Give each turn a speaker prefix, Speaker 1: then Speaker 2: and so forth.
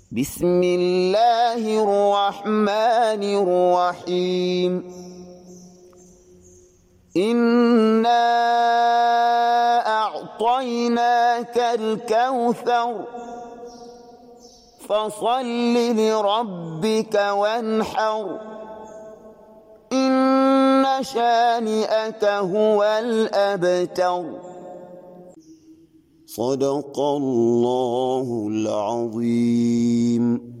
Speaker 1: بسم الله الرحمن الرحيم إنا أعطيناك الكوثر فصل لربك وانحر إن شانئك هو الأبتر صدق الله العظيم.